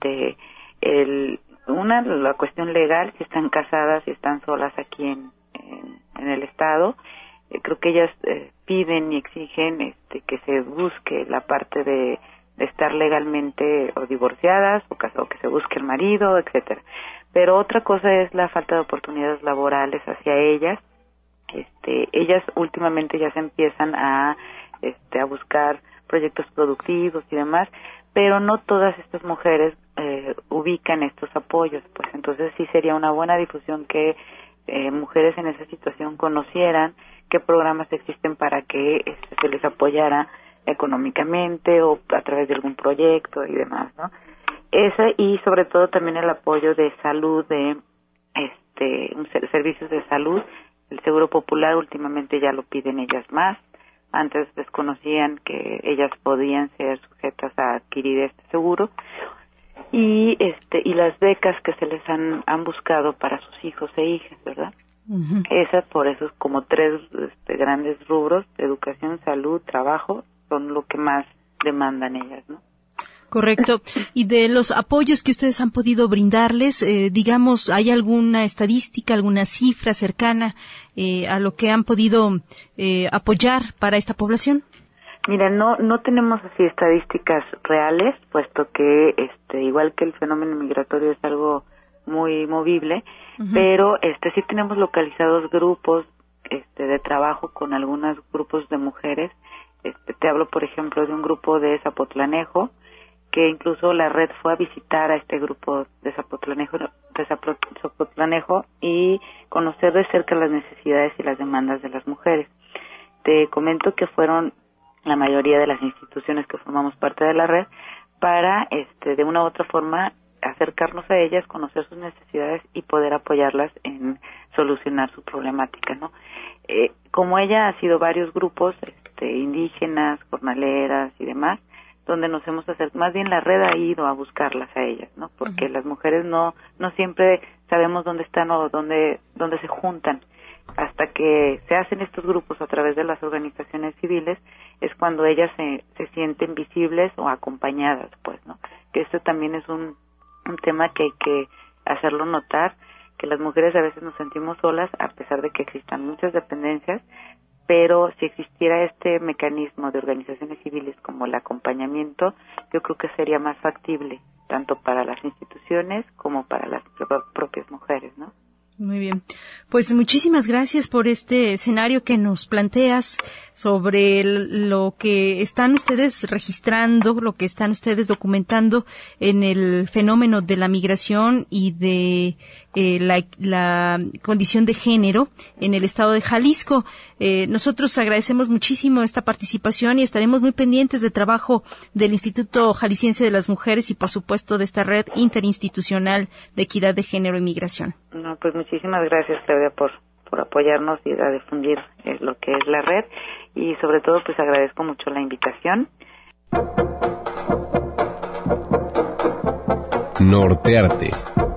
S13: la cuestión legal, si están casadas, si están solas aquí en el Estado. Creo que ellas piden y exigen que se busque la parte de estar legalmente o divorciadas o que se busque el marido, etcétera. Pero otra cosa es la falta de oportunidades laborales hacia ellas. Ellas últimamente ya se empiezan a buscar proyectos productivos y demás, pero no todas estas mujeres ubican estos apoyos, pues entonces sí sería una buena difusión que mujeres en esa situación conocieran qué programas existen para que se les apoyara económicamente o a través de algún proyecto y demás, ¿no? Y sobre todo también el apoyo de salud, de servicios de salud. El Seguro Popular últimamente ya lo piden ellas más. Antes desconocían que ellas podían ser sujetas a adquirir este seguro. Y las becas que se les han buscado para sus hijos e hijas, ¿verdad? Uh-huh. Por eso es como tres grandes rubros: educación, salud, trabajo, son lo que más demandan ellas, ¿no?
S4: Correcto. Y de los apoyos que ustedes han podido brindarles, digamos, ¿hay alguna estadística, alguna cifra cercana a lo que han podido apoyar para esta población?
S13: Mira, no tenemos así estadísticas reales, puesto que igual que el fenómeno migratorio es algo muy movible, uh-huh. Pero sí tenemos localizados grupos de trabajo con algunos grupos de mujeres. Te hablo, por ejemplo, de un grupo de Zapotlanejo, que incluso la red fue a visitar a este grupo de Zapotlanejo y conocer de cerca las necesidades y las demandas de las mujeres. Te comento que fueron la mayoría de las instituciones que formamos parte de la red para, de una u otra forma, acercarnos a ellas, conocer sus necesidades y poder apoyarlas en solucionar su problemática, ¿no? Como ella ha sido varios grupos, indígenas, jornaleras y demás, donde nos hemos acercado, más bien la red ha ido a buscarlas a ellas, ¿no? Porque uh-huh. Las mujeres no siempre sabemos dónde están o dónde se juntan. Hasta que se hacen estos grupos a través de las organizaciones civiles, es cuando ellas se sienten visibles o acompañadas, pues, ¿no? Que esto también es un tema que hay que hacerlo notar, que las mujeres a veces nos sentimos solas, a pesar de que existan muchas dependencias, pero si existiera este mecanismo de organizaciones civiles como el acompañamiento, yo creo que sería más factible, tanto para las instituciones como para las propias mujeres, ¿no?
S4: Muy bien. Pues muchísimas gracias por este escenario que nos planteas sobre lo que están ustedes registrando, lo que están ustedes documentando en el fenómeno de la migración y de la condición de género en el estado de Jalisco. Nosotros agradecemos muchísimo esta participación y estaremos muy pendientes del trabajo del Instituto Jalisciense de las Mujeres y, por supuesto, de esta red interinstitucional de equidad de género y migración.
S13: No, pues muchísimas gracias, Claudia, por apoyarnos y a difundir lo que es la red, y sobre todo pues agradezco mucho la invitación.
S2: Nortearte.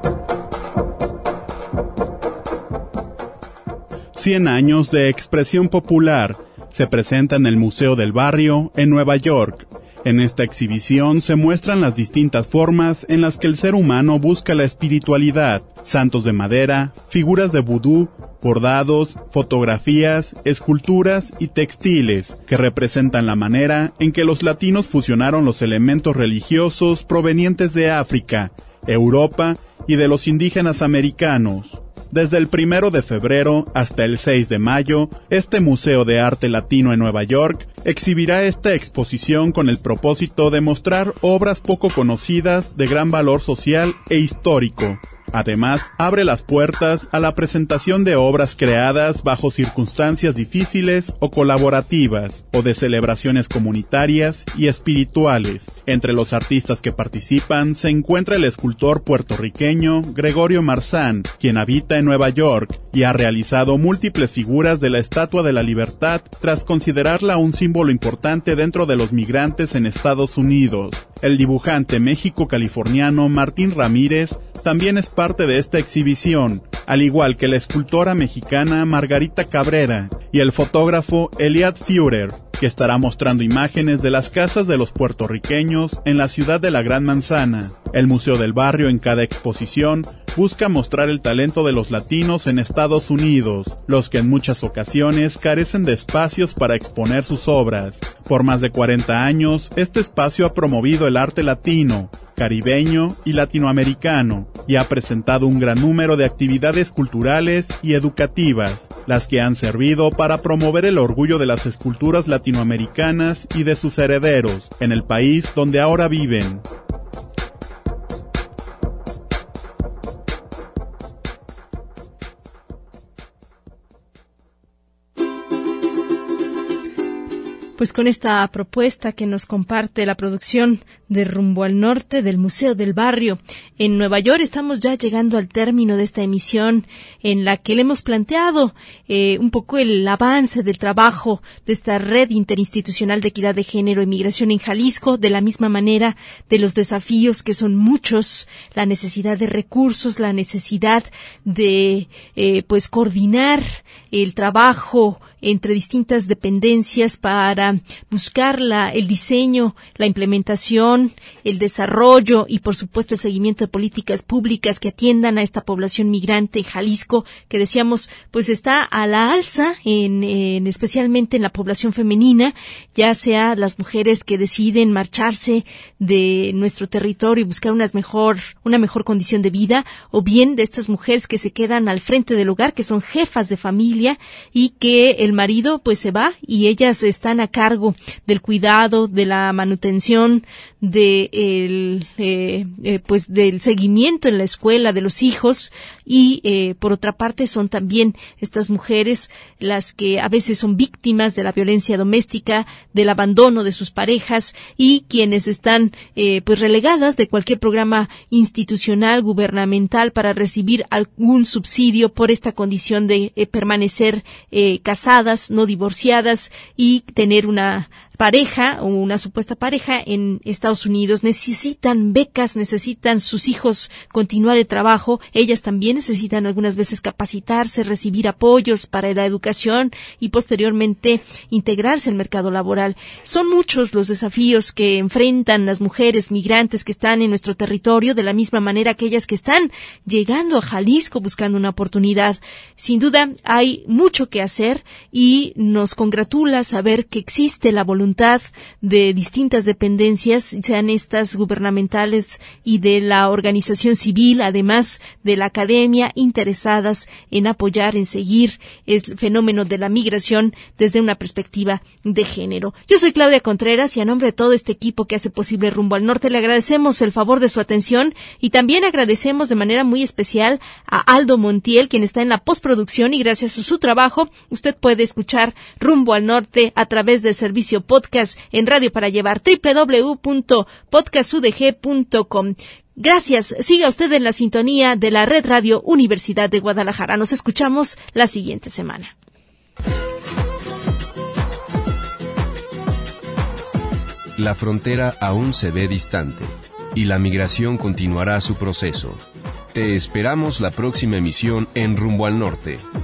S9: 100 años de expresión popular se presenta en el Museo del Barrio en Nueva York. En esta exhibición se muestran las distintas formas en las que el ser humano busca la espiritualidad: santos de madera, figuras de vudú, bordados, fotografías, esculturas y textiles, que representan la manera en que los latinos fusionaron los elementos religiosos provenientes de África, Europa y de los indígenas americanos. Desde el 1 de febrero hasta el 6 de mayo, este Museo de Arte Latino en Nueva York exhibirá esta exposición con el propósito de mostrar obras poco conocidas de gran valor social e histórico. Además, abre las puertas a la presentación de obras creadas bajo circunstancias difíciles o colaborativas, o de celebraciones comunitarias y espirituales. Entre los artistas que participan se encuentra el escultor puertorriqueño Gregorio Marzán, quien habita en Nueva York y ha realizado múltiples figuras de la Estatua de la Libertad tras considerarla un símbolo importante dentro de los migrantes en Estados Unidos. El dibujante méxico-californiano Martín Ramírez también es parte de esta exhibición, al igual que la escultora mexicana Margarita Cabrera y el fotógrafo Eliad Führer, que estará mostrando imágenes de las casas de los puertorriqueños en la ciudad de la Gran Manzana. El Museo del Barrio en cada exposición busca mostrar el talento de los latinos en Estados Unidos, los que en muchas ocasiones carecen de espacios para exponer sus obras. Por más de 40 años, este espacio ha promovido el arte latino, caribeño y latinoamericano, y ha presentado un gran número de actividades culturales y educativas, las que han servido para promover el orgullo de las esculturas latinoamericanas y de sus herederos, en el país donde ahora viven.
S4: Pues con esta propuesta que nos comparte la producción de Rumbo al Norte del Museo del Barrio en Nueva York, estamos ya llegando al término de esta emisión en la que le hemos planteado un poco el avance del trabajo de esta Red Interinstitucional de Equidad de Género y Migración en Jalisco, de la misma manera de los desafíos que son muchos, la necesidad de recursos, la necesidad de pues coordinar el trabajo entre distintas dependencias para buscar el diseño, la implementación, el desarrollo y, por supuesto, el seguimiento de políticas públicas que atiendan a esta población migrante en Jalisco, que decíamos, pues está a la alza, especialmente en la población femenina, ya sea las mujeres que deciden marcharse de nuestro territorio y buscar una mejor condición de vida, o bien de estas mujeres que se quedan al frente del hogar, que son jefas de familia y que el marido pues se va y ellas están a cargo del cuidado, de la manutención, del seguimiento en la escuela de los hijos y por otra parte son también estas mujeres las que a veces son víctimas de la violencia doméstica, del abandono de sus parejas y quienes están pues relegadas de cualquier programa institucional, gubernamental para recibir algún subsidio por esta condición de permanecer casadas, no divorciadas y tener una pareja o una supuesta pareja en Estados Unidos. Necesitan becas, necesitan sus hijos continuar el trabajo, ellas también necesitan algunas veces capacitarse, recibir apoyos para la educación y posteriormente integrarse al mercado laboral. Son muchos los desafíos que enfrentan las mujeres migrantes que están en nuestro territorio, de la misma manera que aquellas que están llegando a Jalisco buscando una oportunidad. Sin duda hay mucho que hacer y nos congratula saber que existe la voluntad de distintas dependencias, sean estas gubernamentales y de la organización civil, además de la academia, interesadas en apoyar, en seguir el fenómeno de la migración desde una perspectiva de género. Yo soy Claudia Contreras y a nombre de todo este equipo que hace posible Rumbo al Norte le agradecemos el favor de su atención y también agradecemos de manera muy especial a Aldo Montiel, quien está en la postproducción y gracias a su trabajo usted puede escuchar Rumbo al Norte a través del servicio podcast en Radio para Llevar, www.podcastudg.com. Gracias. Siga usted en la sintonía de la Red Radio Universidad de Guadalajara. Nos escuchamos la siguiente semana.
S2: La frontera aún se ve distante y la migración continuará su proceso. Te esperamos la próxima emisión en Rumbo al Norte.